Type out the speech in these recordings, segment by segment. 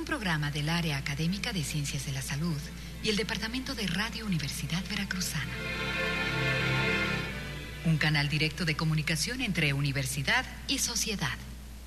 programa del Área Académica de Ciencias de la Salud y el Departamento de Radio Universidad Veracruzana. Un canal directo de comunicación entre universidad y sociedad.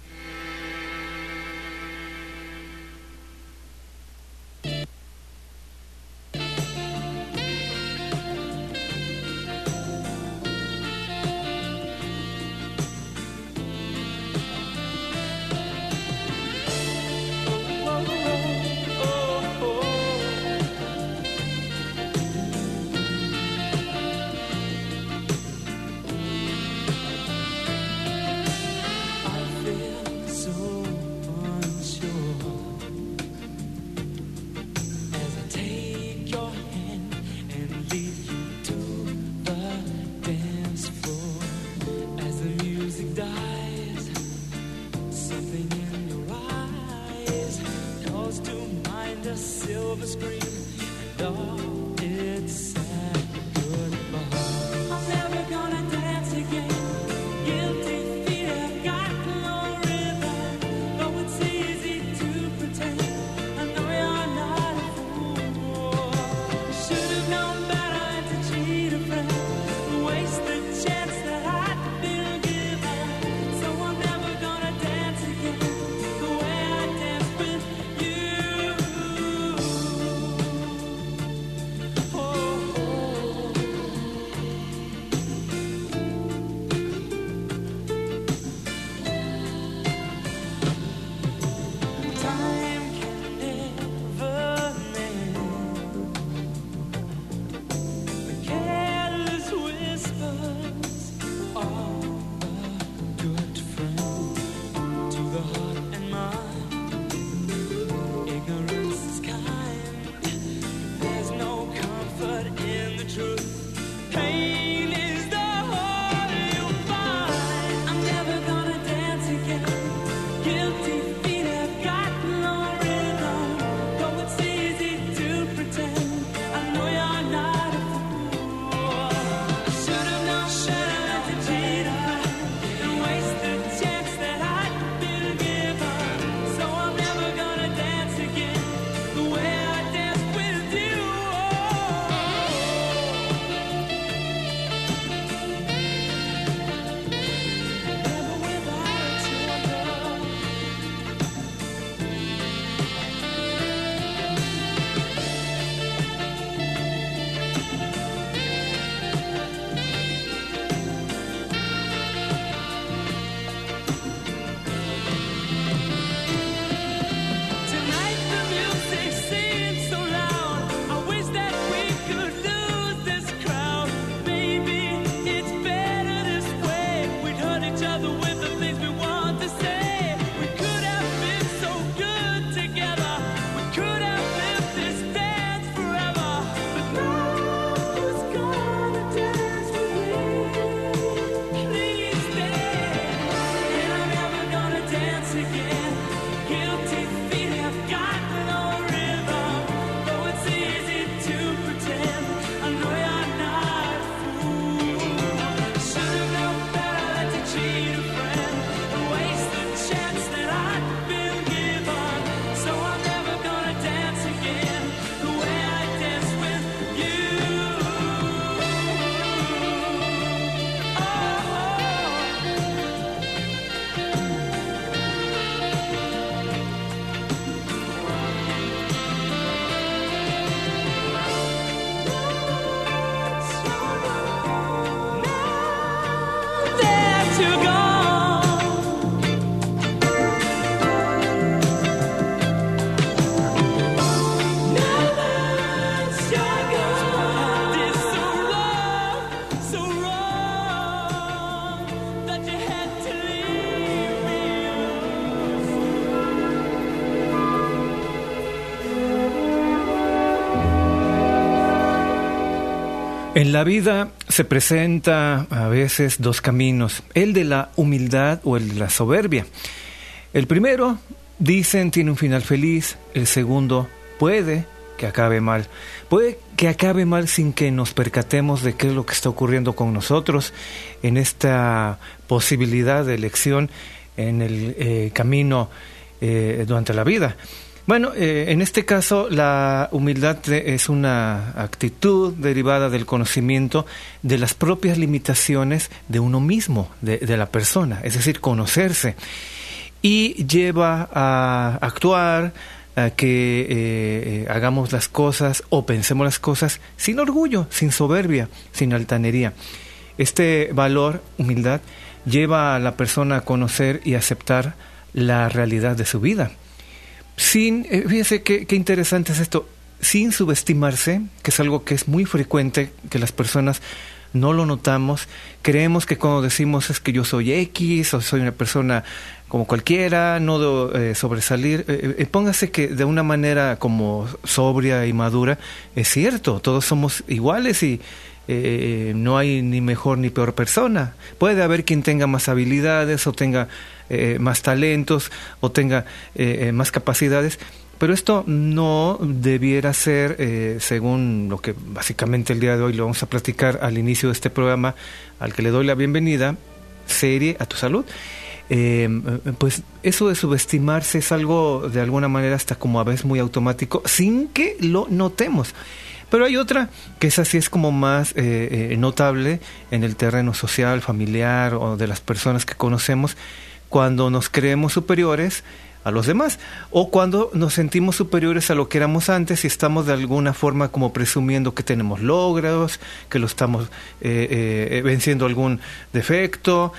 En la vida se presenta a veces dos caminos, el de la humildad o el de la soberbia. El primero, dicen, tiene un final feliz, el segundo puede que acabe mal. Puede que acabe mal sin que nos percatemos de qué es lo que está ocurriendo con nosotros en esta posibilidad de elección en el camino durante la vida. Bueno, en este caso la humildad es una actitud derivada del conocimiento de las propias limitaciones de uno mismo, de la persona, es decir, conocerse, y lleva a actuar, a que hagamos las cosas o pensemos las cosas sin orgullo, sin soberbia, sin altanería. Este valor, humildad, lleva a la persona a conocer y aceptar la realidad de su vida. Fíjese qué interesante es esto, sin subestimarse, que es algo que es muy frecuente, que las personas no lo notamos. Creemos que cuando decimos es que yo soy X o soy una persona como cualquiera, no debo sobresalir, póngase que de una manera como sobria y madura, es cierto, todos somos iguales y no hay ni mejor ni peor persona. Puede haber quien tenga más habilidades o tenga más talentos o tenga más capacidades, pero esto no debiera ser, según lo que básicamente el día de hoy lo vamos a platicar al inicio de este programa, al que le doy la bienvenida, Serie a tu Salud. Pues eso de subestimarse es algo de alguna manera hasta como a veces muy automático, sin que lo notemos. Pero hay otra que esa sí es como más notable en el terreno social, familiar o de las personas que conocemos, cuando nos creemos superiores a los demás o cuando nos sentimos superiores a lo que éramos antes y estamos de alguna forma como presumiendo que tenemos logros, que lo estamos venciendo algún defecto.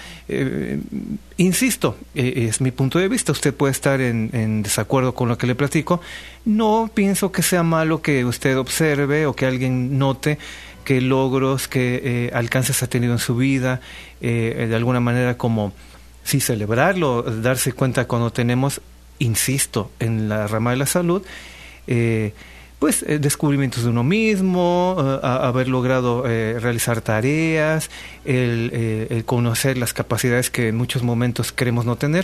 Insisto, es mi punto de vista, usted puede estar en desacuerdo con lo que le platico. No pienso que sea malo que usted observe o que alguien note qué logros, qué alcances ha tenido en su vida, de alguna manera como sí celebrarlo, darse cuenta cuando tenemos, insisto, en la rama de la salud, descubrimientos de uno mismo, haber logrado realizar tareas, el conocer las capacidades que en muchos momentos queremos no tener.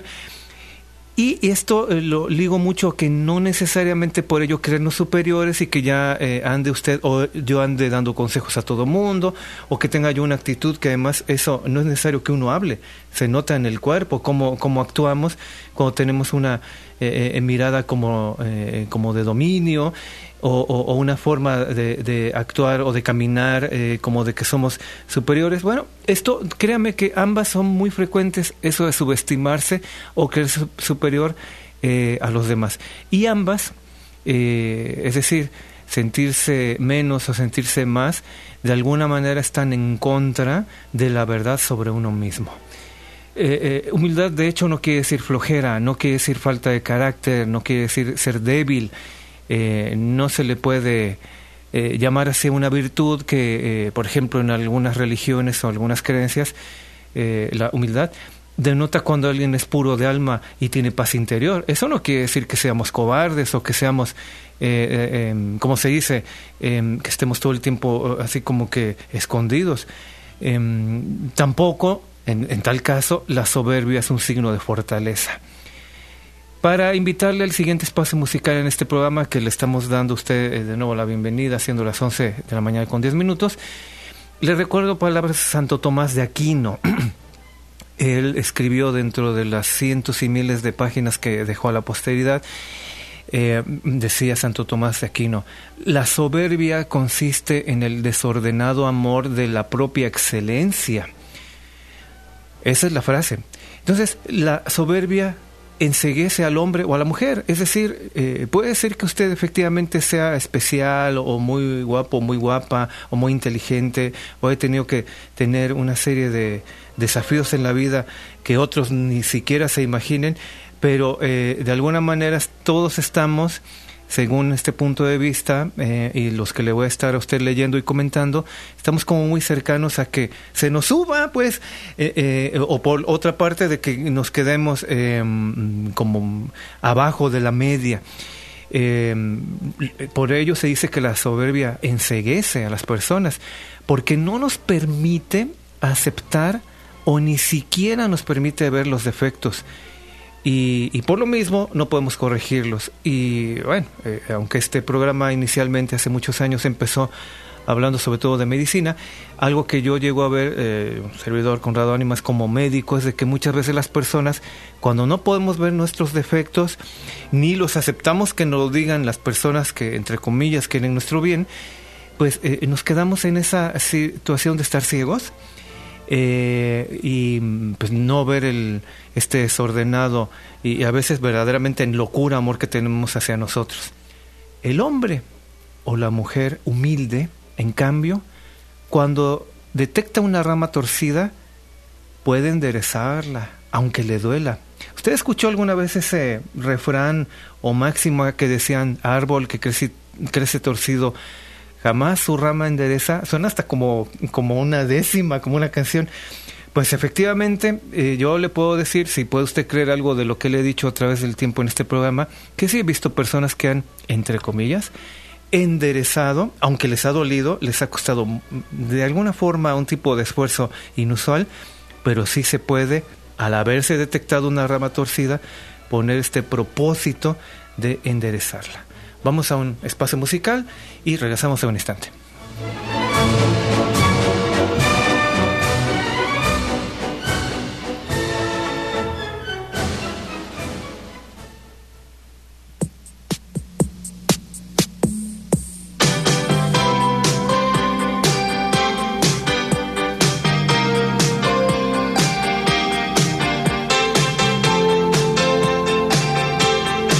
Y esto lo ligo mucho que no necesariamente por ello creernos superiores y que ya ande usted o yo ande dando consejos a todo mundo o que tenga yo una actitud que además eso no es necesario que uno hable, se nota en el cuerpo, cómo actuamos cuando tenemos una mirada como de dominio o una forma de actuar o de caminar como de que somos superiores. Bueno, esto, créame que ambas son muy frecuentes, eso de subestimarse o creerse superior a los demás. Y ambas, es decir, sentirse menos o sentirse más, de alguna manera están en contra de la verdad sobre uno mismo. Humildad, de hecho, no quiere decir flojera, no quiere decir falta de carácter, no quiere decir ser débil. No se le puede llamar así una virtud que, por ejemplo, en algunas religiones o algunas creencias, la humildad denota cuando alguien es puro de alma y tiene paz interior. Eso no quiere decir que seamos cobardes o que seamos, como se dice, que estemos todo el tiempo así como que escondidos. Tampoco, en tal caso, la soberbia es un signo de fortaleza. Para invitarle al siguiente espacio musical en este programa que le estamos dando a usted de nuevo la bienvenida, siendo las 11 de la mañana con 10 minutos, le recuerdo palabras de Santo Tomás de Aquino. Él escribió dentro de las cientos y miles de páginas que dejó a la posteridad, decía Santo Tomás de Aquino: la soberbia consiste en el desordenado amor de la propia excelencia. Esa es la frase. Entonces, la soberbia enceguece al hombre o a la mujer, es decir, puede ser que usted efectivamente sea especial o muy guapo, muy guapa o muy inteligente o haya tenido que tener una serie de desafíos en la vida que otros ni siquiera se imaginen, pero de alguna manera todos estamos, según este punto de vista, y los que le voy a estar a usted leyendo y comentando, estamos como muy cercanos a que se nos suba, pues, o por otra parte de que nos quedemos como abajo de la media. Por ello se dice que la soberbia enceguece a las personas, porque no nos permite aceptar o ni siquiera nos permite ver los defectos. Y por lo mismo no podemos corregirlos. Y bueno, aunque este programa inicialmente hace muchos años empezó hablando sobre todo de medicina. Algo que yo llego a ver, un servidor Conrado Ánimas como médico, es de que muchas veces las personas, cuando no podemos ver nuestros defectos, ni los aceptamos que nos lo digan las personas que, entre comillas, quieren nuestro bien, pues nos quedamos en esa situación de estar ciegos y pues no ver este desordenado y a veces verdaderamente en locura amor que tenemos hacia nosotros. El hombre o la mujer humilde, en cambio, cuando detecta una rama torcida, puede enderezarla, aunque le duela. ¿Usted escuchó alguna vez ese refrán o máxima que decían, árbol que crece torcido, jamás su rama endereza? Suena hasta como una décima, como una canción. Pues efectivamente, yo le puedo decir, si puede usted creer algo de lo que le he dicho a través del tiempo en este programa, que sí he visto personas que han, entre comillas, enderezado, aunque les ha dolido, les ha costado de alguna forma un tipo de esfuerzo inusual, pero sí se puede, al haberse detectado una rama torcida, poner este propósito de enderezarla. Vamos a un espacio musical y regresamos en un instante.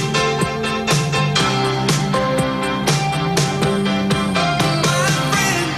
My friend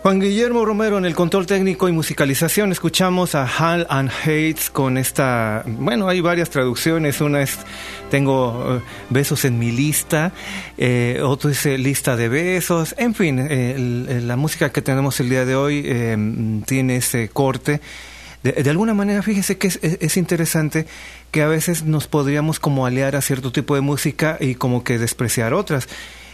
Juan Guillermo Romero en el control técnico y musicalización. Escuchamos a Hal and Hates con esta... Bueno, hay varias traducciones. Una es Tengo besos en mi lista. Otro dice Lista de besos. En fin, la música que tenemos el día de hoy tiene ese corte. De alguna manera, fíjese que es interesante que a veces nos podríamos como aliar a cierto tipo de música y como que despreciar otras.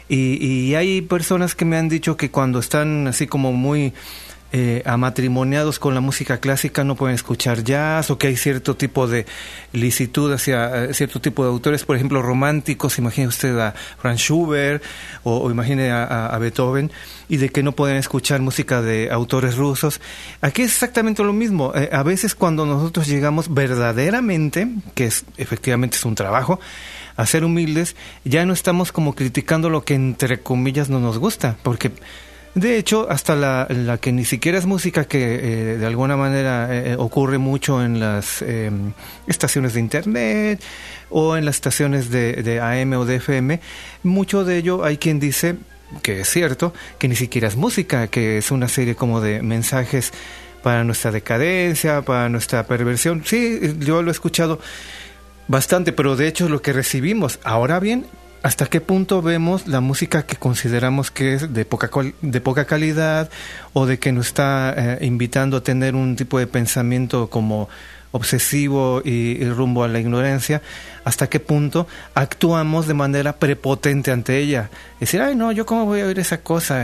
Y hay personas que me han dicho que cuando están así como muy amatrimoniados con la música clásica no pueden escuchar jazz, o que hay cierto tipo de licitud hacia cierto tipo de autores, por ejemplo románticos. Imagine usted a Franz Schubert o imagine a Beethoven, y de que no pueden escuchar música de autores rusos. Aquí es exactamente lo mismo. A veces cuando nosotros llegamos verdaderamente, que efectivamente es un trabajo, a ser humildes, ya no estamos como criticando lo que entre comillas no nos gusta, porque de hecho hasta la que ni siquiera es música, que de alguna manera ocurre mucho en las estaciones de internet o en las estaciones de AM o de FM, mucho de ello hay quien dice que es cierto, que ni siquiera es música, que es una serie como de mensajes para nuestra decadencia, para nuestra perversión. Sí, yo lo he escuchado bastante, pero de hecho es lo que recibimos. Ahora bien, ¿hasta qué punto vemos la música que consideramos que es de poca calidad, o de que nos está invitando a tener un tipo de pensamiento como obsesivo y rumbo a la ignorancia? ¿Hasta qué punto actuamos de manera prepotente ante ella? Decir, ay no, yo cómo voy a oír esa cosa,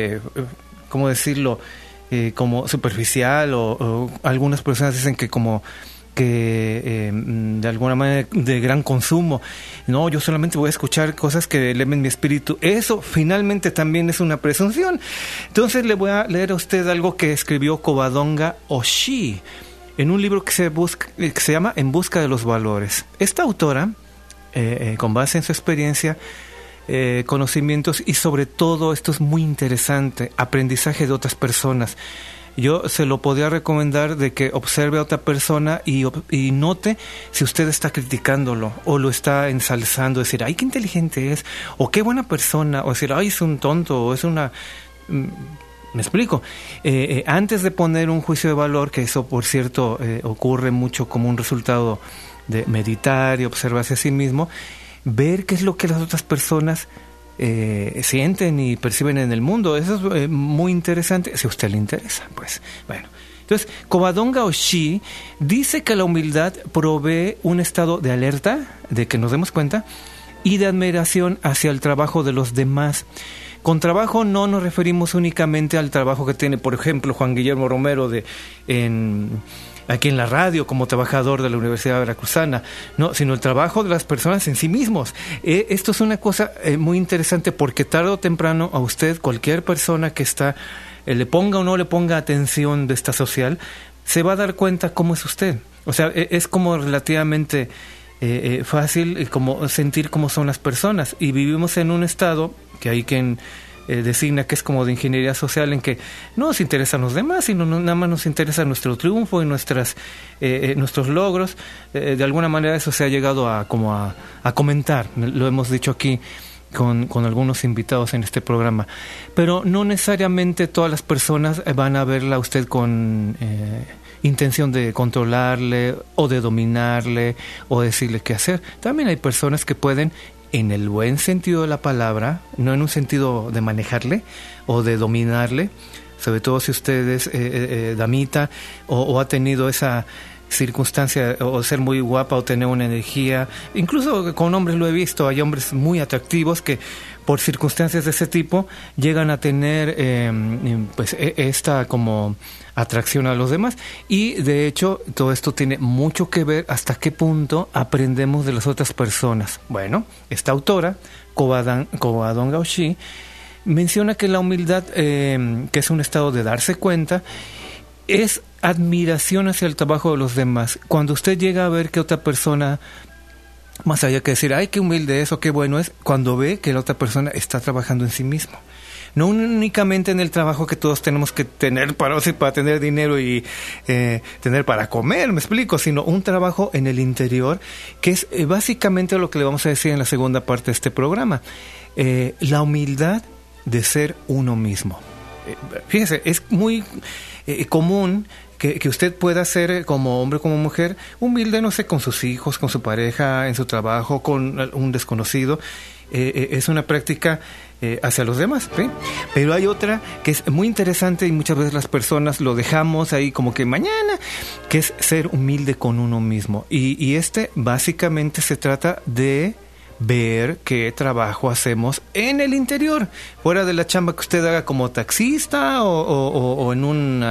¿cómo decirlo? Como superficial, o algunas personas dicen que como que de alguna manera de gran consumo. No, yo solamente voy a escuchar cosas que eleven mi espíritu. Eso finalmente también es una presunción. Entonces le voy a leer a usted algo que escribió Covadonga Oshii en un libro que se llama En busca de los valores. Esta autora, con base en su experiencia, conocimientos y sobre todo, esto es muy interesante, aprendizaje de otras personas. Yo se lo podría recomendar, de que observe a otra persona y note si usted está criticándolo o lo está ensalzando, decir, ay, qué inteligente es, o qué buena persona, o decir, ay, es un tonto, o es una... ¿Me explico? Antes de poner un juicio de valor, que eso, por cierto, ocurre mucho como un resultado de meditar y observarse a sí mismo, ver qué es lo que las otras personas sienten y perciben en el mundo. Eso es muy interesante, si a usted le interesa, pues. Bueno, entonces, Covadonga Oshii dice que la humildad provee un estado de alerta, de que nos demos cuenta, y de admiración hacia el trabajo de los demás. Con trabajo no nos referimos únicamente al trabajo que tiene, por ejemplo, Juan Guillermo Romero aquí en la radio como trabajador de la Universidad Veracruzana, no, sino el trabajo de las personas en sí mismos. Esto es una cosa muy interesante, porque tarde o temprano a usted, cualquier persona que está, le ponga o no le ponga atención de esta social, se va a dar cuenta cómo es usted. O sea, es como relativamente fácil como sentir cómo son las personas, y vivimos en un estado que hay quien designa que es como de ingeniería social, en que no nos interesan los demás, sino nada más nos interesa nuestro triunfo y nuestros logros. De alguna manera eso se ha llegado a comentar, lo hemos dicho aquí con algunos invitados en este programa, pero no necesariamente todas las personas van a verla a usted con intención de controlarle o de dominarle o decirle qué hacer. También hay personas que pueden, en el buen sentido de la palabra, no en un sentido de manejarle o de dominarle, sobre todo si usted es damita o ha tenido esa circunstancia, o ser muy guapa o tener una energía. Incluso con hombres lo he visto, hay hombres muy atractivos que por circunstancias de ese tipo llegan a tener esta como atracción a los demás, y de hecho todo esto tiene mucho que ver hasta qué punto aprendemos de las otras personas. Bueno, esta autora, Covadonga Oshii, menciona que la humildad, que es un estado de darse cuenta, es admiración hacia el trabajo de los demás. Cuando usted llega a ver que otra persona, más allá que decir, ay, qué humilde es o qué bueno es, cuando ve que la otra persona está trabajando en sí mismo. No únicamente en el trabajo que todos tenemos que tener para tener dinero y tener para comer, me explico, sino un trabajo en el interior, que es básicamente lo que le vamos a decir en la segunda parte de este programa. La humildad de ser uno mismo. fíjese, es muy común que usted pueda ser, como hombre o como mujer, humilde, no sé, con sus hijos, con su pareja, en su trabajo, con un desconocido. Es una práctica hacia los demás, ¿sí? Pero hay otra que es muy interesante y muchas veces las personas lo dejamos ahí como que mañana, que es ser humilde con uno mismo. Y básicamente se trata de ver qué trabajo hacemos en el interior, fuera de la chamba que usted haga como taxista o en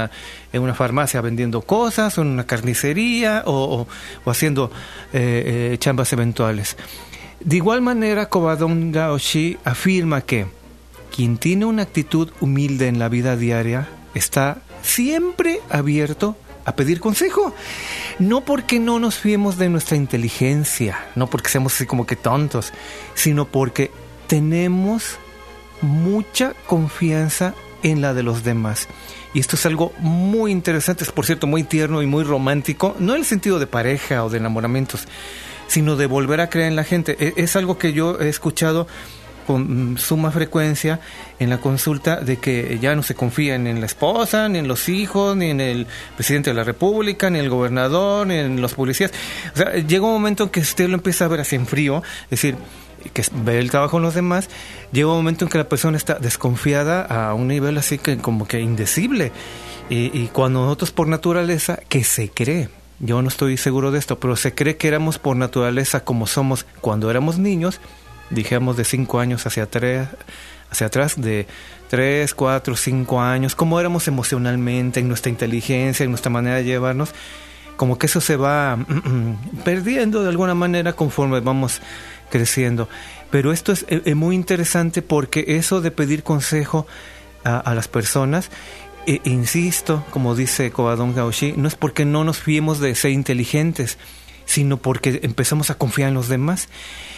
una farmacia vendiendo cosas, o en una carnicería o haciendo chambas eventuales. De igual manera, Kobadon Gaoshi afirma que quien tiene una actitud humilde en la vida diaria está siempre abierto a pedir consejo. No porque no nos fiemos de nuestra inteligencia, no porque seamos así como que tontos, sino porque tenemos mucha confianza en la de los demás. Y esto es algo muy interesante, es por cierto muy tierno y muy romántico, no en el sentido de pareja o de enamoramientos, sino de volver a creer en la gente. Es algo que yo he escuchado con suma frecuencia en la consulta, de que ya no se confían en la esposa, ni en los hijos, ni en el presidente de la república, ni en el gobernador, ni en los policías. O sea, llega un momento en que usted lo empieza a ver así en frío, es decir, que ve el trabajo en los demás. Llega un momento en que la persona está desconfiada a un nivel así que como que indecible, y cuando nosotros por naturaleza, que se cree, yo no estoy seguro de esto, pero se cree que éramos por naturaleza como somos cuando éramos niños, dijéramos de 5 años hacia atrás, de 3, 4, 5 años, cómo éramos emocionalmente, en nuestra inteligencia, en nuestra manera de llevarnos, como que eso se va perdiendo de alguna manera conforme vamos creciendo. Pero esto es muy interesante, porque eso de pedir consejo a las personas, insisto, como dice Kobadon Gaoshi, no es porque no nos fiemos de ser inteligentes, sino porque empezamos a confiar en los demás.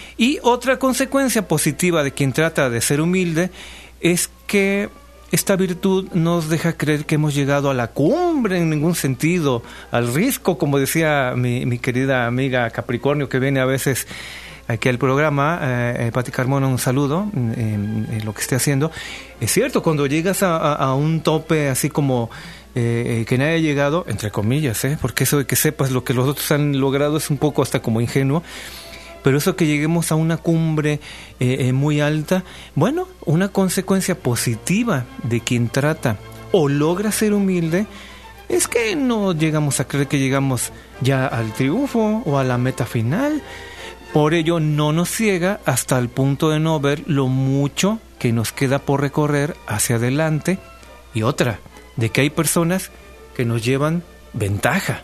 Y otra consecuencia positiva de quien trata de ser humilde es que esta virtud nos deja creer que hemos llegado a la cumbre en ningún sentido, al risco, como decía mi querida amiga Capricornio, que viene a veces aquí al programa, Pati Carmona, un saludo en lo que esté haciendo. Es cierto, cuando llegas a un tope así como que nadie ha llegado, entre comillas, porque eso de que sepas lo que los otros han logrado es un poco hasta como ingenuo, pero eso que lleguemos a una cumbre muy alta, bueno, una consecuencia positiva de quien trata o logra ser humilde es que no llegamos a creer que llegamos ya al triunfo o a la meta final. Por ello no nos ciega hasta el punto de no ver lo mucho que nos queda por recorrer hacia adelante, y otra, de que hay personas que nos llevan ventaja.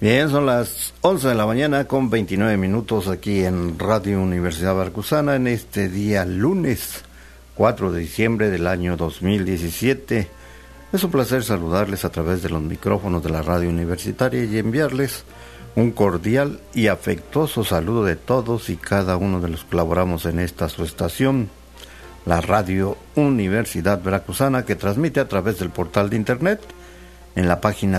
Bien, son las 11 de la mañana con 29 minutos aquí en Radio Universidad Veracruzana en este día lunes 4 de diciembre del año 2017. Es un placer saludarles a través de los micrófonos de la radio universitaria y enviarles un cordial y afectuoso saludo de todos y cada uno de los que colaboramos en esta su estación, la Radio Universidad Veracruzana, que transmite a través del portal de internet en la página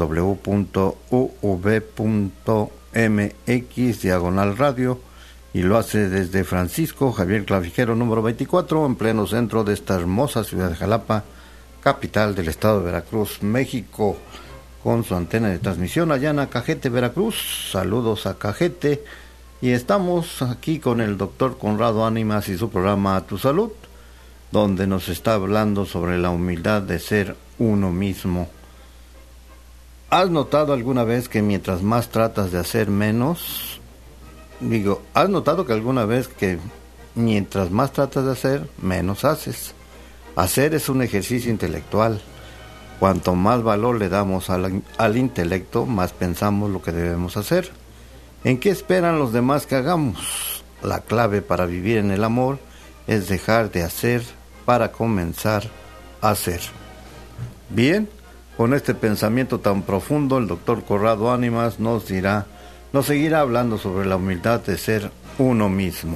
www.uv.mx/radio, y lo hace desde Francisco Javier Clavijero número 24, en pleno centro de esta hermosa ciudad de Jalapa, capital del estado de Veracruz, México, con su antena de transmisión allá en Acajete, Veracruz. Saludos a Acajete, y estamos aquí con el doctor Conrado Ánimas y su programa A Tu Salud, donde nos está hablando sobre la humildad de ser uno mismo. ¿Has notado alguna vez que mientras más tratas de hacer menos? ¿Has notado que alguna vez que mientras más tratas de hacer, menos haces? Hacer es un ejercicio intelectual. Cuanto más valor le damos al intelecto, más pensamos lo que debemos hacer. ¿En qué esperan los demás que hagamos? La clave para vivir en el amor es dejar de hacer para comenzar a hacer. Bien, con este pensamiento tan profundo, el doctor Conrado Ánimas nos seguirá hablando sobre la humildad de ser uno mismo.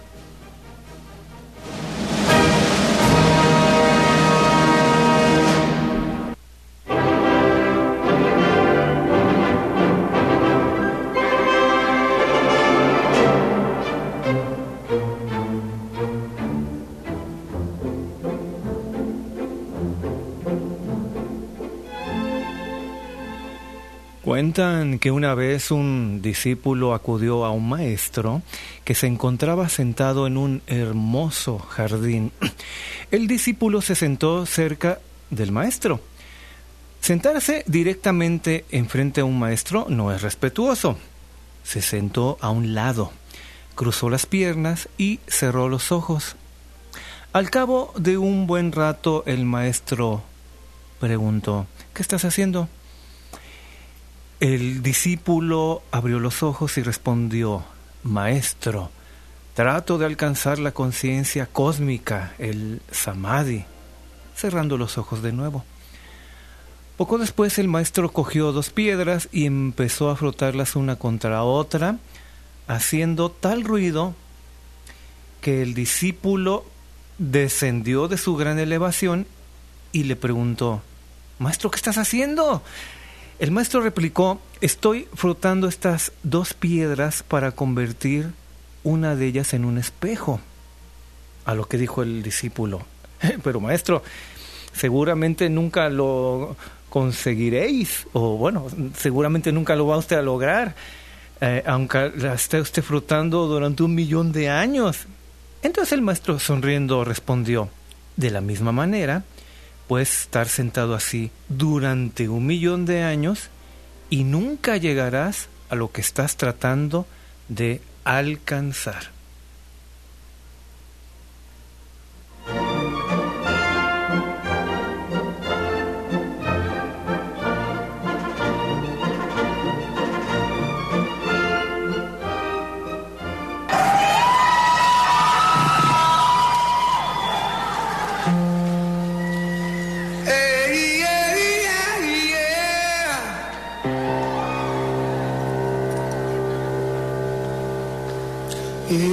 Cuentan que una vez un discípulo acudió a un maestro que se encontraba sentado en un hermoso jardín. El discípulo se sentó cerca del maestro. Sentarse directamente enfrente a un maestro no es respetuoso. Se sentó a un lado, cruzó las piernas y cerró los ojos. Al cabo de un buen rato, el maestro preguntó: ¿qué estás haciendo? El discípulo abrió los ojos y respondió: Maestro, trato de alcanzar la conciencia cósmica, el samadhi, cerrando los ojos de nuevo. Poco después el maestro cogió 2 piedras y empezó a frotarlas una contra otra, haciendo tal ruido que el discípulo descendió de su gran elevación y le preguntó: Maestro, ¿qué estás haciendo? El maestro replicó: estoy frotando estas 2 piedras para convertir una de ellas en un espejo. A lo que dijo el discípulo: pero maestro, seguramente nunca lo conseguiréis, o bueno, seguramente nunca lo va usted a lograr, aunque la esté usted frotando durante 1.000.000 de años. Entonces el maestro, sonriendo, respondió: de la misma manera, puedes estar sentado así durante 1.000.000 de años y nunca llegarás a lo que estás tratando de alcanzar. Yeah.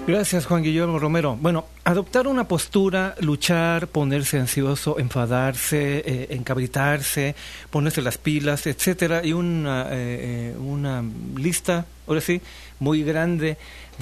Gracias, Juan Guillermo Romero. Bueno, adoptar una postura, luchar, ponerse ansioso, enfadarse, encabritarse, ponerse las pilas, etcétera, y una lista, ahora sí, muy grande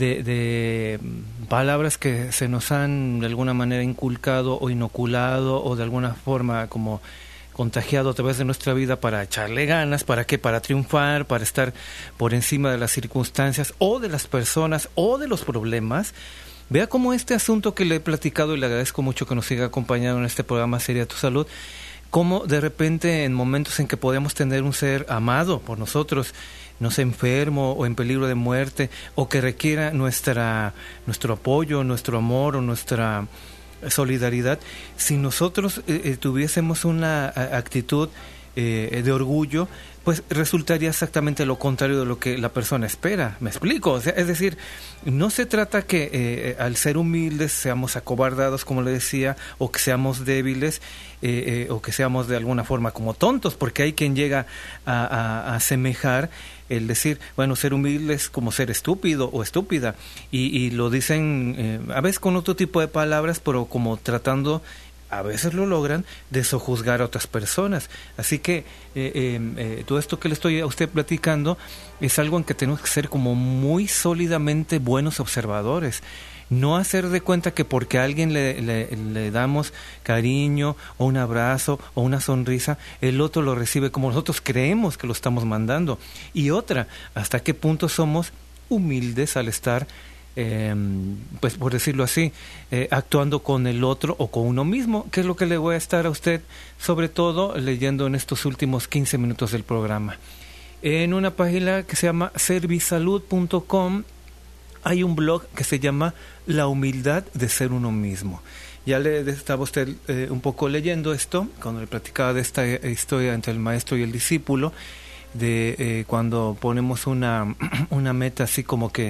de palabras que se nos han de alguna manera inculcado o inoculado o de alguna forma como contagiado a través de nuestra vida para echarle ganas, ¿para qué? Para triunfar, para estar por encima de las circunstancias o de las personas o de los problemas. Vea cómo este asunto que le he platicado, y le agradezco mucho que nos siga acompañando en este programa Seria Tu Salud, cómo de repente en momentos en que podemos tener un ser amado por nosotros, no sé, enfermo o en peligro de muerte, o que requiera nuestro apoyo, nuestro amor o nuestra solidaridad, si nosotros tuviésemos una actitud de orgullo, pues resultaría exactamente lo contrario de lo que la persona espera. ¿Me explico? O sea, es decir, no se trata que al ser humildes seamos acobardados, como le decía, o que seamos débiles, o que seamos de alguna forma como tontos, porque hay quien llega a asemejar el decir, bueno, ser humilde es como ser estúpido o estúpida, y lo dicen a veces con otro tipo de palabras, pero como tratando, a veces lo logran, de sojuzgar a otras personas. Así que todo esto que le estoy a usted platicando es algo en que tenemos que ser como muy sólidamente buenos observadores. No hacer de cuenta que porque a alguien le damos cariño o un abrazo o una sonrisa, el otro lo recibe como nosotros creemos que lo estamos mandando. Y otra, hasta qué punto somos humildes al estar, pues por decirlo así, actuando con el otro o con uno mismo, que es lo que le voy a estar a usted, sobre todo leyendo en estos últimos 15 minutos del programa. En una página que se llama servisalud.com hay un blog que se llama La humildad de ser uno mismo. Ya le estaba usted un poco leyendo esto, cuando le platicaba de esta historia entre el maestro y el discípulo, de cuando ponemos una meta así como que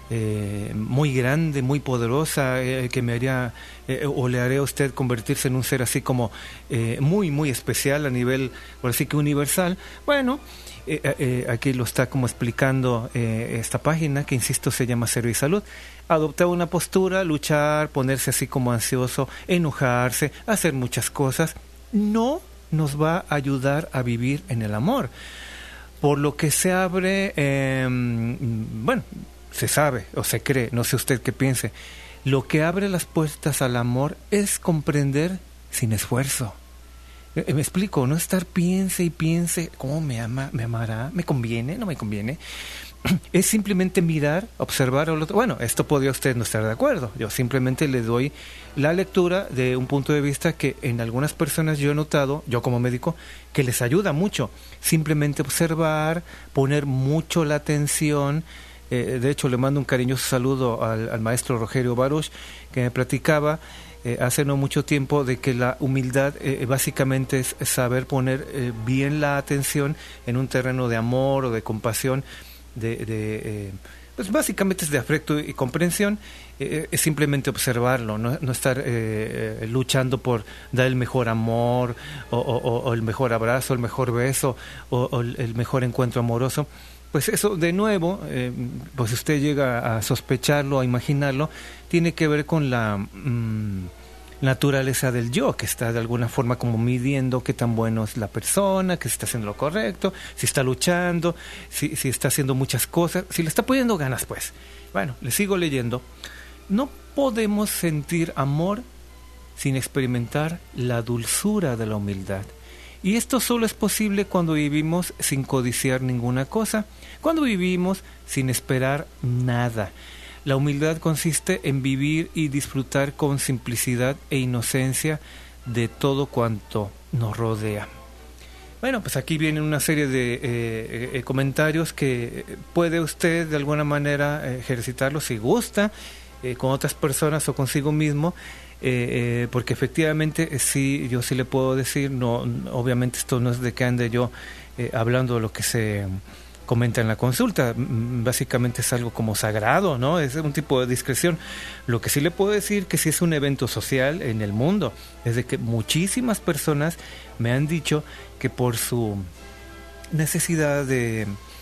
muy grande, muy poderosa, que me haría o le haré a usted convertirse en un ser así como muy, muy especial a nivel, por así que universal. Bueno, aquí lo está como explicando esta página, que insisto se llama Servisalud. Adoptar una postura, luchar, ponerse así como ansioso, enojarse, hacer muchas cosas, no nos va a ayudar a vivir en el amor. Por lo que se abre, bueno, se sabe o se cree, no sé usted qué piense, lo que abre las puertas al amor es comprender sin esfuerzo. Me explico, no estar piense y piense, ¿cómo me ama? ¿Me amará? ¿Me conviene? ¿No me conviene? Es simplemente mirar, observar al otro. Bueno, esto podría usted no estar de acuerdo. Yo simplemente le doy la lectura de un punto de vista que en algunas personas yo he notado, yo como médico, que les ayuda mucho. Simplemente observar, poner mucho la atención. De hecho, le mando un cariñoso saludo al maestro Rogerio Baruch, que me platicaba hace no mucho tiempo de que la humildad básicamente es saber poner bien la atención en un terreno de amor o de compasión, pues básicamente es de afecto y comprensión. Es simplemente observarlo, no estar luchando por dar el mejor amor o el mejor abrazo, el mejor beso o el mejor encuentro amoroso. Pues eso, de nuevo, pues usted llega a sospecharlo, a imaginarlo, tiene que ver con la naturaleza del yo, que está de alguna forma como midiendo qué tan bueno es la persona, que si está haciendo lo correcto, si está luchando, si está haciendo muchas cosas, si le está poniendo ganas, pues. Bueno, le sigo leyendo. No podemos sentir amor sin experimentar la dulzura de la humildad. Y esto solo es posible cuando vivimos sin codiciar ninguna cosa, cuando vivimos sin esperar nada. La humildad consiste en vivir y disfrutar con simplicidad e inocencia de todo cuanto nos rodea. Bueno, pues aquí viene una serie de comentarios que puede usted de alguna manera ejercitarlo si gusta, con otras personas o consigo mismo. Porque efectivamente sí, yo sí le puedo decir, no, obviamente esto no es de que ande yo hablando de lo que se comenta en la consulta, básicamente es algo como sagrado, ¿no? Es un tipo de discreción. Lo que sí le puedo decir que sí es un evento social en el mundo, es de que muchísimas personas me han dicho que por su necesidad de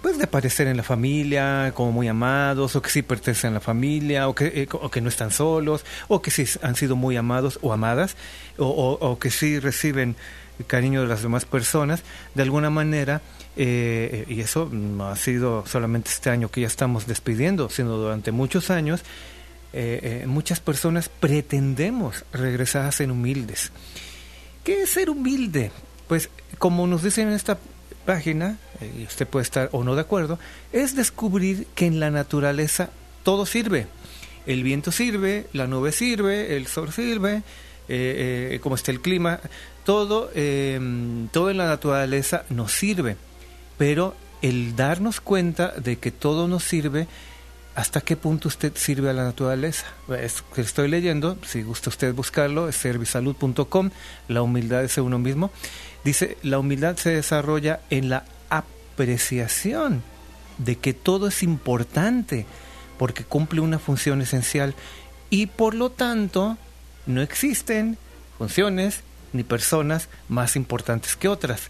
pues de aparecer en la familia como muy amados, o que sí pertenecen a la familia, o que no están solos, o que sí han sido muy amados o amadas, o que sí reciben el cariño de las demás personas, de alguna manera, y eso no ha sido solamente este año que ya estamos despidiendo, sino durante muchos años, muchas personas pretendemos regresar a ser humildes. ¿Qué es ser humilde? Pues como nos dicen en esta página, y usted puede estar o no de acuerdo, es descubrir que en la naturaleza todo sirve. El viento sirve, la nube sirve, el sol sirve, como está el clima, todo en la naturaleza nos sirve. Pero el darnos cuenta de que todo nos sirve, ¿hasta qué punto usted sirve a la naturaleza? Es que estoy leyendo, si gusta usted buscarlo, es servisalud.com, la humildad es uno mismo. Dice, la humildad se desarrolla en la apreciación de que todo es importante porque cumple una función esencial y por lo tanto no existen funciones ni personas más importantes que otras.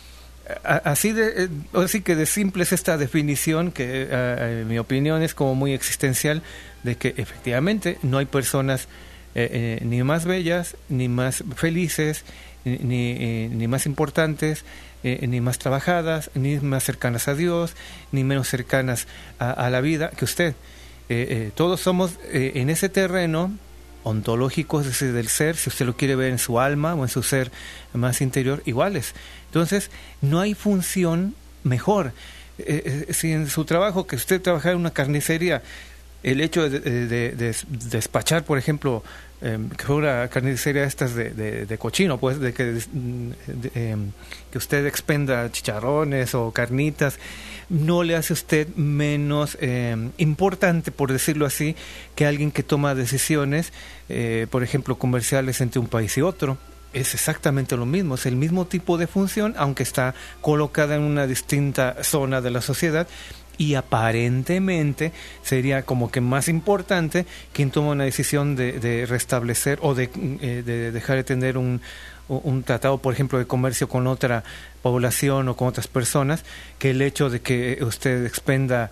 Así que de simple es esta definición que en mi opinión es como muy existencial, de que efectivamente no hay personas ni más bellas, ni más felices, ni más importantes, ni más trabajadas, ni más cercanas a Dios, ni menos cercanas a la vida que usted. Todos somos en ese terreno ontológico, es decir, del ser, si usted lo quiere ver en su alma o en su ser más interior, iguales. Entonces, no hay función mejor. Si en su trabajo, que usted trabajara en una carnicería, el hecho de despachar, por ejemplo, que fuera carnicería estas de cochino, pues, de que usted expenda chicharrones o carnitas, no le hace a usted menos importante, por decirlo así, que alguien que toma decisiones, por ejemplo, comerciales entre un país y otro. Es exactamente lo mismo, es el mismo tipo de función, aunque está colocada en una distinta zona de la sociedad, y aparentemente sería como que más importante quien toma una decisión de restablecer o de dejar de tener un tratado, por ejemplo, de comercio con otra población o con otras personas, que el hecho de que usted expenda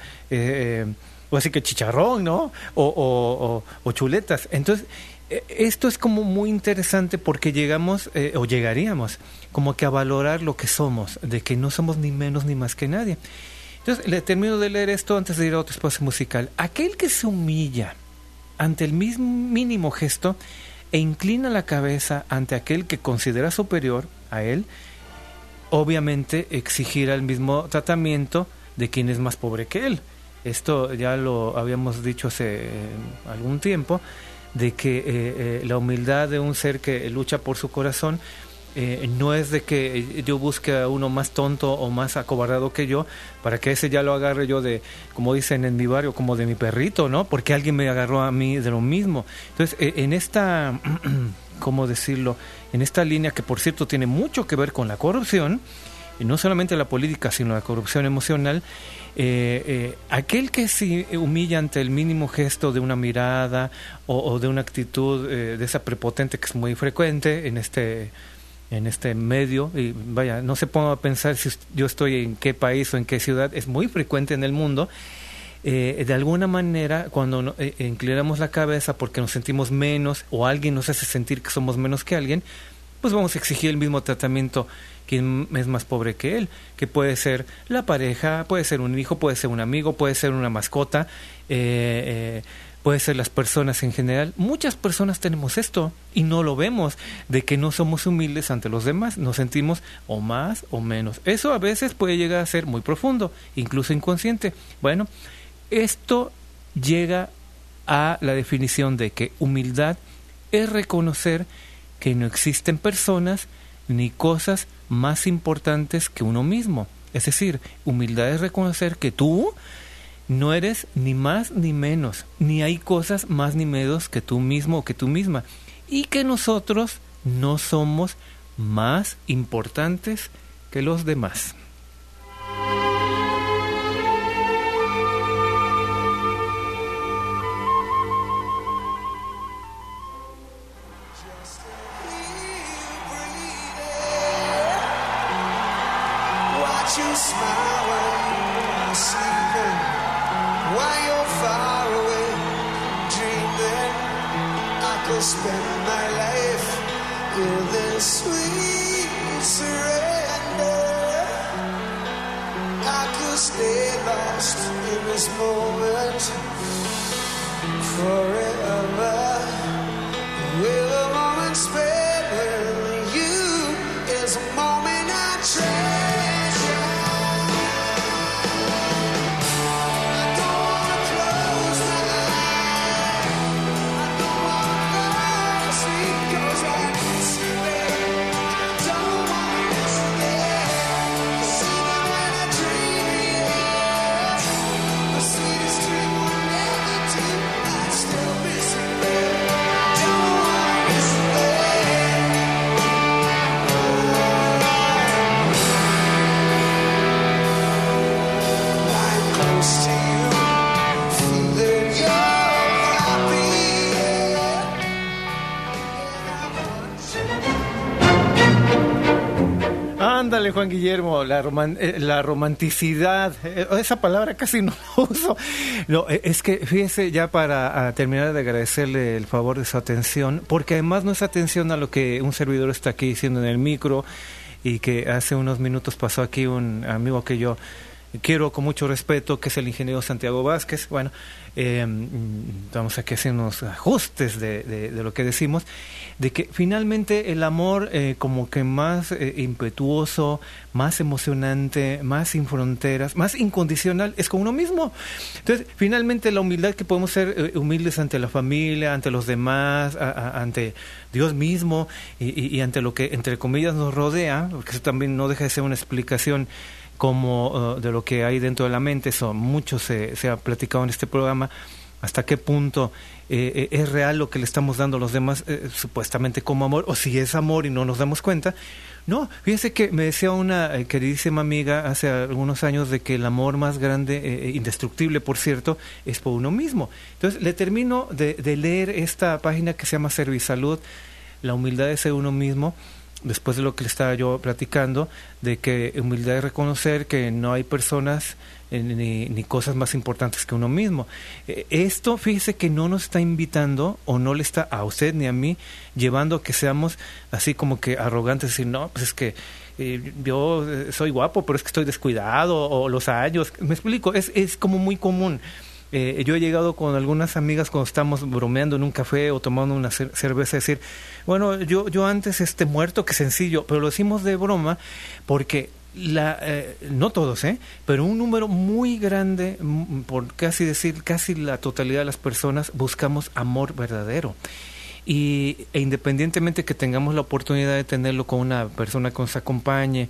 o así que chicharrón, ¿no? O chuletas. Entonces, esto es como muy interesante porque llegamos o llegaríamos como que a valorar lo que somos, de que no somos ni menos ni más que nadie. Entonces, le termino de leer esto antes de ir a otro espacio musical. Aquel que se humilla ante el mismo mínimo gesto e inclina la cabeza ante aquel que considera superior a él, obviamente exigirá el mismo tratamiento de quien es más pobre que él. Esto ya lo habíamos dicho hace algún tiempo, de que la humildad de un ser que lucha por su corazón no es de que yo busque a uno más tonto o más acobardado que yo, para que ese ya lo agarre yo de, como dicen en mi barrio, como de mi perrito, ¿no? Porque alguien me agarró a mí de lo mismo. Entonces, en esta, ¿cómo decirlo? En esta línea que, por cierto, tiene mucho que ver con la corrupción, y no solamente la política, sino la corrupción emocional, aquel que se humilla ante el mínimo gesto de una mirada o de una actitud de esa prepotente que es muy frecuente en este medio, y vaya, no se ponga a pensar si yo estoy en qué país o en qué ciudad, es muy frecuente en el mundo. De alguna manera, cuando inclinamos la cabeza porque nos sentimos menos o alguien nos hace sentir que somos menos que alguien, pues vamos a exigir el mismo tratamiento quien es más pobre que él, que puede ser la pareja, puede ser un hijo, puede ser un amigo, puede ser una mascota, puede ser las personas en general. Muchas personas tenemos esto y no lo vemos, de que no somos humildes ante los demás, nos sentimos o más o menos. Eso a veces puede llegar a ser muy profundo, incluso inconsciente. Bueno, esto llega a la definición de que humildad es reconocer que no existen personas ni cosas más importantes que uno mismo. Es decir, humildad es reconocer que tú no eres ni más ni menos, ni hay cosas más ni menos que tú mismo o que tú misma, y que nosotros no somos más importantes que los demás. You smile when spend my life in this sweet surrender. I could stay lost in this moment forever. With a moment spent with you is a moment I treasure. I don't wanna close my eyes. I don't wanna fall asleep 'cause I miss you, babe. I don't wanna miss you, babe. 'Cause even when I dream it, the sweetest dream will never do. I still miss you, babe. Ándale, Juan Guillermo, la romanticidad, esa palabra casi no la uso. No, es que fíjese, ya para terminar de agradecerle el favor de su atención, porque además no es atención a lo que un servidor está aquí diciendo en el micro, y que hace unos minutos pasó aquí un amigo que yo quiero con mucho respeto, que es el ingeniero Santiago Vázquez. Bueno, vamos aquí a hacer unos ajustes de lo que decimos, de que finalmente el amor como que más impetuoso, más emocionante, más sin fronteras, más incondicional, es con uno mismo. Entonces, finalmente la humildad, que podemos ser humildes ante la familia, ante los demás, ante Dios mismo y ante lo que, entre comillas, nos rodea, porque eso también no deja de ser una explicación como de lo que hay dentro de la mente. Eso mucho se ha platicado en este programa, hasta qué punto es real lo que le estamos dando a los demás supuestamente como amor, o si es amor y no nos damos cuenta. No, fíjense que me decía una queridísima amiga hace algunos años de que el amor más grande, indestructible por cierto, es por uno mismo. Entonces le termino de leer esta página que se llama Servisalud, la humildad de ser uno mismo, después de lo que le estaba yo platicando, de que humildad es reconocer que no hay personas ni cosas más importantes que uno mismo. Esto, fíjese que no nos está invitando, o no le está a usted ni a mí llevando a que seamos así como que arrogantes, decir, no, pues es que yo soy guapo, pero es que estoy descuidado, o los años. Me explico, es como muy común. Yo he llegado con algunas amigas cuando estamos bromeando en un café o tomando una cerveza, a decir, bueno, yo antes muerto que sencillo, pero lo decimos de broma porque no todos, pero un número muy grande, por casi la totalidad de las personas, buscamos amor verdadero. E independientemente que tengamos la oportunidad de tenerlo con una persona que nos acompañe,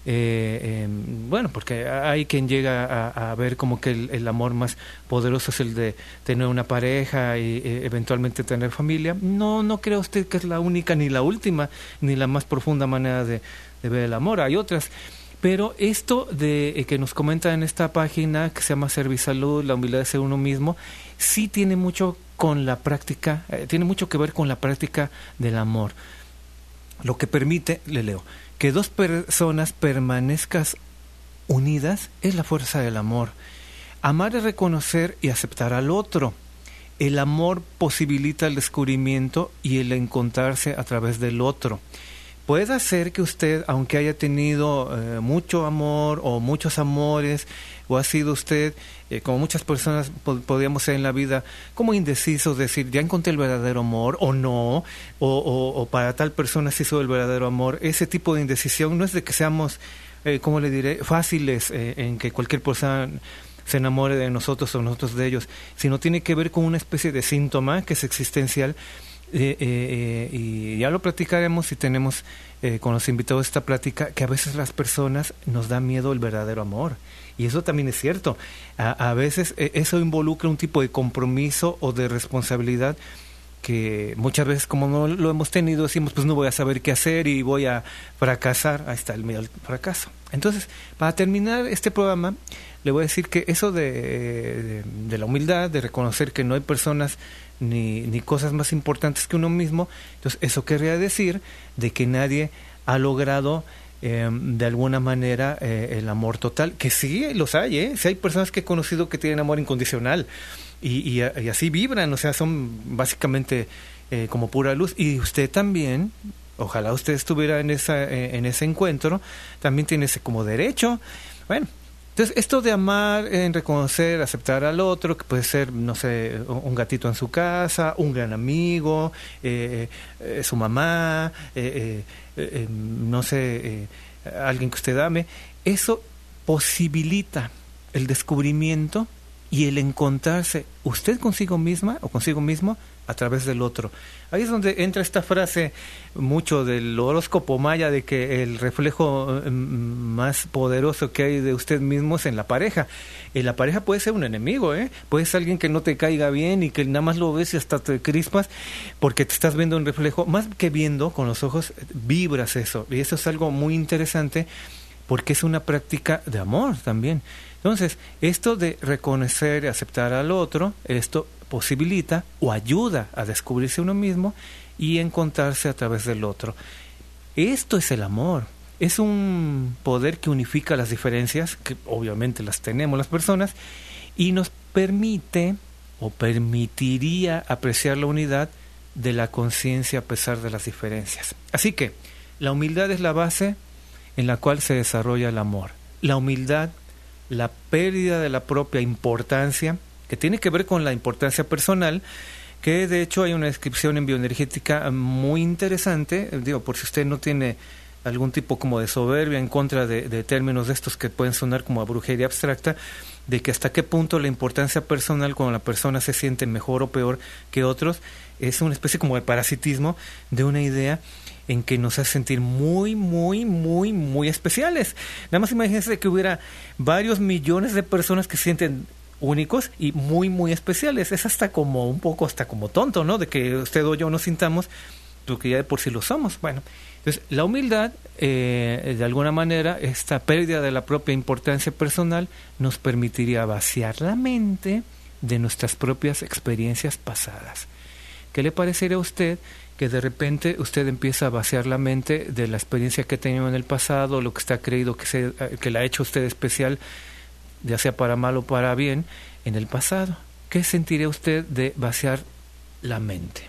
bueno, porque hay quien llega a ver como que el amor más poderoso es el de tener una pareja y eventualmente tener familia. No cree usted que es la única, ni la última, ni la más profunda manera de ver el amor. Hay otras. Pero esto de que nos comenta en esta página que se llama Servisalud, la humildad de ser uno mismo, sí tiene mucho con la práctica, tiene mucho que ver con la práctica del amor. Lo que permite, le leo, que dos personas permanezcan unidas es la fuerza del amor. Amar es reconocer y aceptar al otro. El amor posibilita el descubrimiento y el encontrarse a través del otro. Puede ser que usted, aunque haya tenido mucho amor o muchos amores, o ha sido usted, como muchas personas podríamos ser en la vida, como indecisos, decir, ya encontré el verdadero amor, o no, o para tal persona se hizo el verdadero amor. Ese tipo de indecisión no es de que seamos, ¿cómo le diré?, fáciles en que cualquier persona se enamore de nosotros o nosotros de ellos, sino tiene que ver con una especie de síntoma que es existencial. Y ya lo platicaremos si tenemos con los invitados esta plática, que a veces las personas nos da miedo el verdadero amor, y eso también es cierto. A veces eso involucra un tipo de compromiso o de responsabilidad que muchas veces, como no lo hemos tenido, decimos, pues no voy a saber qué hacer y voy a fracasar. Ahí está el miedo al fracaso. Entonces, para terminar este programa, le voy a decir que eso de la humildad, de reconocer que no hay personas ni cosas más importantes que uno mismo, entonces eso querría decir de que nadie ha logrado de alguna manera el amor total, que sí los hay, sí hay personas que he conocido que tienen amor incondicional y así vibran, o sea, son básicamente como pura luz. Y usted también, ojalá usted estuviera en ese encuentro, también tiene ese como derecho. Bueno, entonces esto de amar, en reconocer, aceptar al otro, que puede ser, no sé, un gatito en su casa, un gran amigo, su mamá, no sé, alguien que usted ame, eso posibilita el descubrimiento y el encontrarse usted consigo misma o consigo mismo a través del otro. Ahí es donde entra esta frase mucho del horóscopo maya de que el reflejo más poderoso que hay de usted mismo es en la pareja. La pareja puede ser un enemigo, puede ser alguien que no te caiga bien y que nada más lo ves y hasta te crispas porque te estás viendo un reflejo. Más que viendo con los ojos, vibras eso. Y eso es algo muy interesante porque es una práctica de amor también. Entonces, esto de reconocer y aceptar al otro, esto posibilita o ayuda a descubrirse uno mismo y encontrarse a través del otro. Esto es el amor. Es un poder que unifica las diferencias, que obviamente las tenemos las personas, y nos permite o permitiría apreciar la unidad de la conciencia a pesar de las diferencias. Así que la humildad es la base en la cual se desarrolla el amor. La humildad, la pérdida de la propia importancia, que tiene que ver con la importancia personal, que de hecho hay una descripción en bioenergética muy interesante, digo, por si usted no tiene algún tipo como de soberbia en contra de términos de estos que pueden sonar como a brujería abstracta, de que hasta qué punto la importancia personal cuando la persona se siente mejor o peor que otros, es una especie como de parasitismo de una idea en que nos hace sentir muy, muy, muy, muy especiales. Nada más imagínense que hubiera varios millones de personas que se sienten únicos y muy, muy especiales. Es hasta como un poco, hasta como tonto, ¿no? De que usted o yo nos sintamos, porque ya de por sí lo somos. Bueno, entonces la humildad, de alguna manera, esta pérdida de la propia importancia personal nos permitiría vaciar la mente de nuestras propias experiencias pasadas. ¿Qué le parecería a usted que de repente usted empieza a vaciar la mente de la experiencia que ha tenido en el pasado, lo que está creído que la ha hecho usted especial, ya sea para mal o para bien, en el pasado? ¿Qué sentiría usted de vaciar la mente?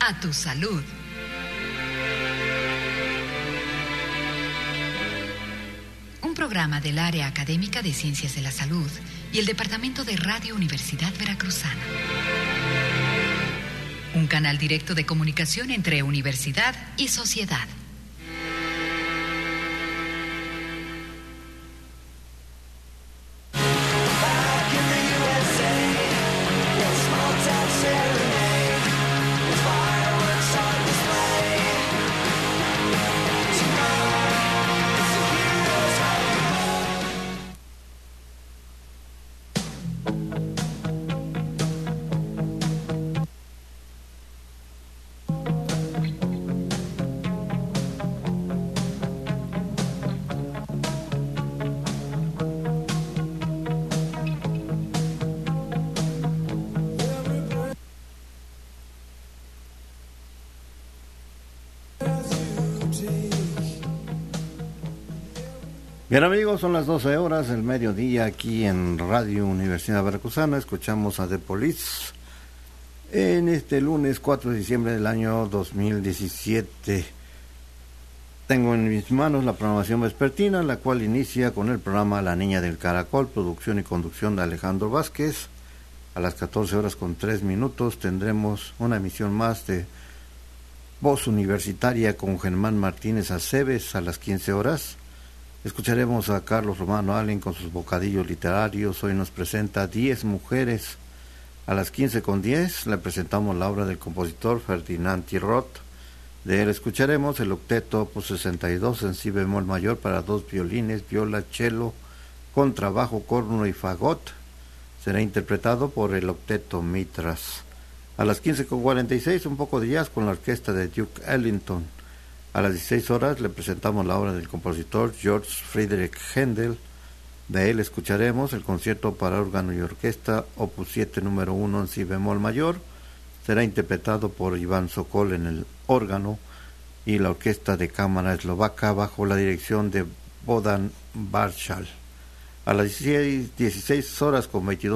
A tu salud. Un programa del Área Académica de Ciencias de la Salud y el Departamento de Radio Universidad Veracruzana. Un canal directo de comunicación entre universidad y sociedad. Bien amigos, son las 12 horas del mediodía aquí en Radio Universidad Veracruzana. Escuchamos a The Police en este lunes 4 de diciembre del año 2017. Tengo en mis manos la programación vespertina, la cual inicia con el programa La Niña del Caracol, producción y conducción de Alejandro Vázquez. A las 14 horas con 3 minutos tendremos una emisión más de Voz Universitaria con Germán Martínez Aceves a las 15 horas. Escucharemos a Carlos Romano Allen con sus bocadillos literarios. Hoy nos presenta 10 mujeres. A las 15:10 le presentamos la obra del compositor Ferdinand Tirot. De él escucharemos el octeto opus 62 en si bemol mayor para 2 violines, viola, cello, contrabajo, corno y fagot. Será interpretado por el octeto Mitras. A las 15:46 un poco de jazz con la orquesta de Duke Ellington. A las 16 horas le presentamos la obra del compositor George Friedrich Händel. De él escucharemos el concierto para órgano y orquesta opus 7 número 1 en si bemol mayor. Será interpretado por Iván Sokol en el órgano y la orquesta de cámara eslovaca bajo la dirección de Bodan Barshal. A las 16 horas con 22